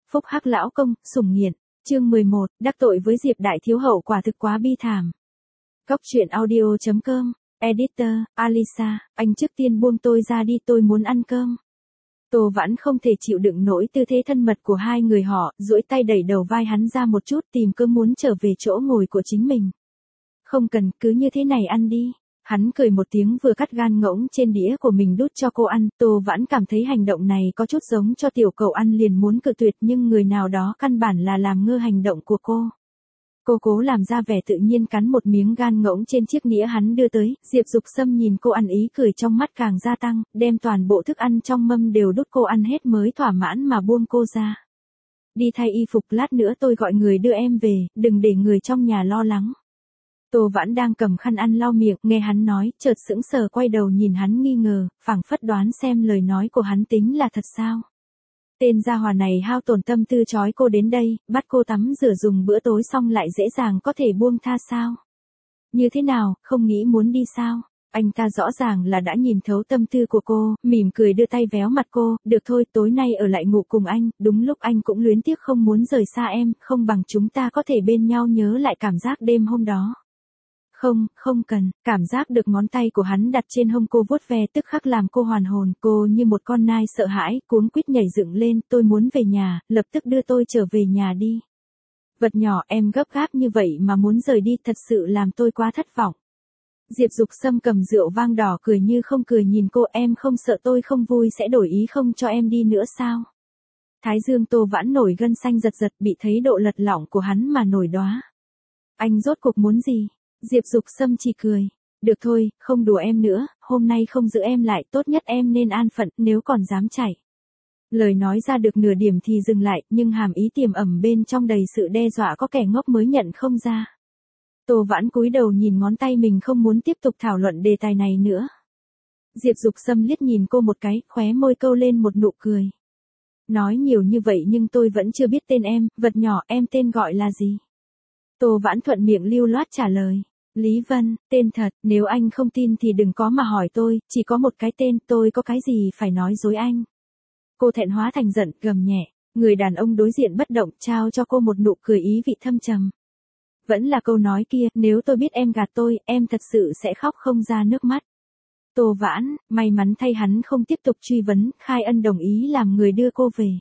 Phúc hắc lão công, sủng nghiện. Chương 11, đắc tội với Diệp đại thiếu hậu quả thực quá bi thảm. Góc truyện audio.com, Editor, Alisa, anh trước tiên buông tôi ra đi, tôi muốn ăn cơm. Tô Vãn không thể chịu đựng nổi tư thế thân mật của hai người họ, duỗi tay đẩy đầu vai hắn ra một chút, tìm cơ muốn trở về chỗ ngồi của chính mình. Không cần, cứ như thế này ăn đi. Hắn cười một tiếng vừa cắt gan ngỗng trên đĩa của mình đút cho cô ăn. Tô Vãn cảm thấy hành động này có chút giống cho tiểu cậu ăn liền muốn cự tuyệt, nhưng người nào đó căn bản là làm ngơ hành động của cô. Cô cố làm ra vẻ tự nhiên cắn một miếng gan ngỗng trên chiếc nĩa hắn đưa tới. Diệp Dục Sâm nhìn cô ăn ý cười trong mắt càng gia tăng, đem toàn bộ thức ăn trong mâm đều đút cô ăn hết mới thỏa mãn mà buông cô ra. Đi thay y phục, lát nữa tôi gọi người đưa em về, đừng để người trong nhà lo lắng. Tô Vãn đang cầm khăn ăn lau miệng, nghe hắn nói, chợt sững sờ quay đầu nhìn hắn nghi ngờ, phảng phất đoán xem lời nói của hắn tính là thật sao. Tên gia hỏa này hao tổn tâm tư trói cô đến đây, bắt cô tắm rửa dùng bữa tối xong lại dễ dàng có thể buông tha sao? Như thế nào, không nghĩ muốn đi sao? Anh ta rõ ràng là đã nhìn thấu tâm tư của cô, mỉm cười đưa tay véo mặt cô, được thôi, tối nay ở lại ngủ cùng anh, đúng lúc anh cũng luyến tiếc không muốn rời xa em, không bằng chúng ta có thể bên nhau nhớ lại cảm giác đêm hôm đó. Không, không cần, cảm giác được ngón tay của hắn đặt trên hông cô vuốt ve tức khắc làm cô hoàn hồn, cô như một con nai sợ hãi, cuống quýt nhảy dựng lên, tôi muốn về nhà, lập tức đưa tôi trở về nhà đi. Vật nhỏ, em gấp gáp như vậy mà muốn rời đi thật sự làm tôi quá thất vọng. Diệp Dục Sâm cầm rượu vang đỏ cười như không cười nhìn cô, em không sợ tôi không vui sẽ đổi ý không cho em đi nữa sao? Thái dương Tô Vãn nổi gân xanh giật giật, bị thấy độ lật lỏng của hắn mà nổi đóa. Anh rốt cuộc muốn gì? Diệp Dục Sâm chỉ cười. Được thôi, không đùa em nữa, hôm nay không giữ em lại, tốt nhất em nên an phận, nếu còn dám chạy. Lời nói ra được nửa điểm thì dừng lại, nhưng hàm ý tiềm ẩn bên trong đầy sự đe dọa có kẻ ngốc mới nhận không ra. Tô Vãn cúi đầu nhìn ngón tay mình không muốn tiếp tục thảo luận đề tài này nữa. Diệp Dục Sâm liếc nhìn cô một cái, khóe môi câu lên một nụ cười. Nói nhiều như vậy nhưng tôi vẫn chưa biết tên em, vật nhỏ, em tên gọi là gì? Tô Vãn thuận miệng lưu loát trả lời. Lý Vân, tên thật, nếu anh không tin thì đừng có mà hỏi tôi, chỉ có một cái tên, tôi có cái gì phải nói dối anh. Cô thẹn hóa thành giận, gầm nhẹ, người đàn ông đối diện bất động, trao cho cô một nụ cười ý vị thâm trầm. Vẫn là câu nói kia, nếu tôi biết em gạt tôi, em thật sự sẽ khóc không ra nước mắt. Tô Vãn, may mắn thay hắn không tiếp tục truy vấn, khai ân đồng ý làm người đưa cô về.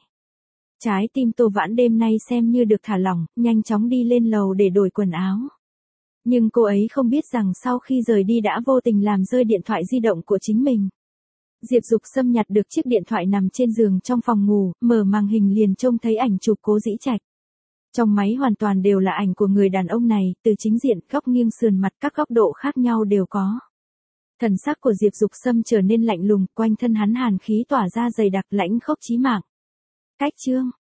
Trái tim Tô Vãn đêm nay xem như được thả lỏng, nhanh chóng đi lên lầu để đổi quần áo. Nhưng cô ấy không biết rằng sau khi rời đi đã vô tình làm rơi điện thoại di động của chính mình. Diệp Dục Sâm nhặt được chiếc điện thoại nằm trên giường trong phòng ngủ, mở màn hình liền trông thấy ảnh chụp Cố Dĩ Trạch. Trong máy hoàn toàn đều là ảnh của người đàn ông này, từ chính diện, góc nghiêng sườn mặt các góc độ khác nhau đều có. Thần sắc của Diệp Dục Sâm trở nên lạnh lùng, quanh thân hắn hàn khí tỏa ra dày đặc lãnh khốc chí mạng. Cách chương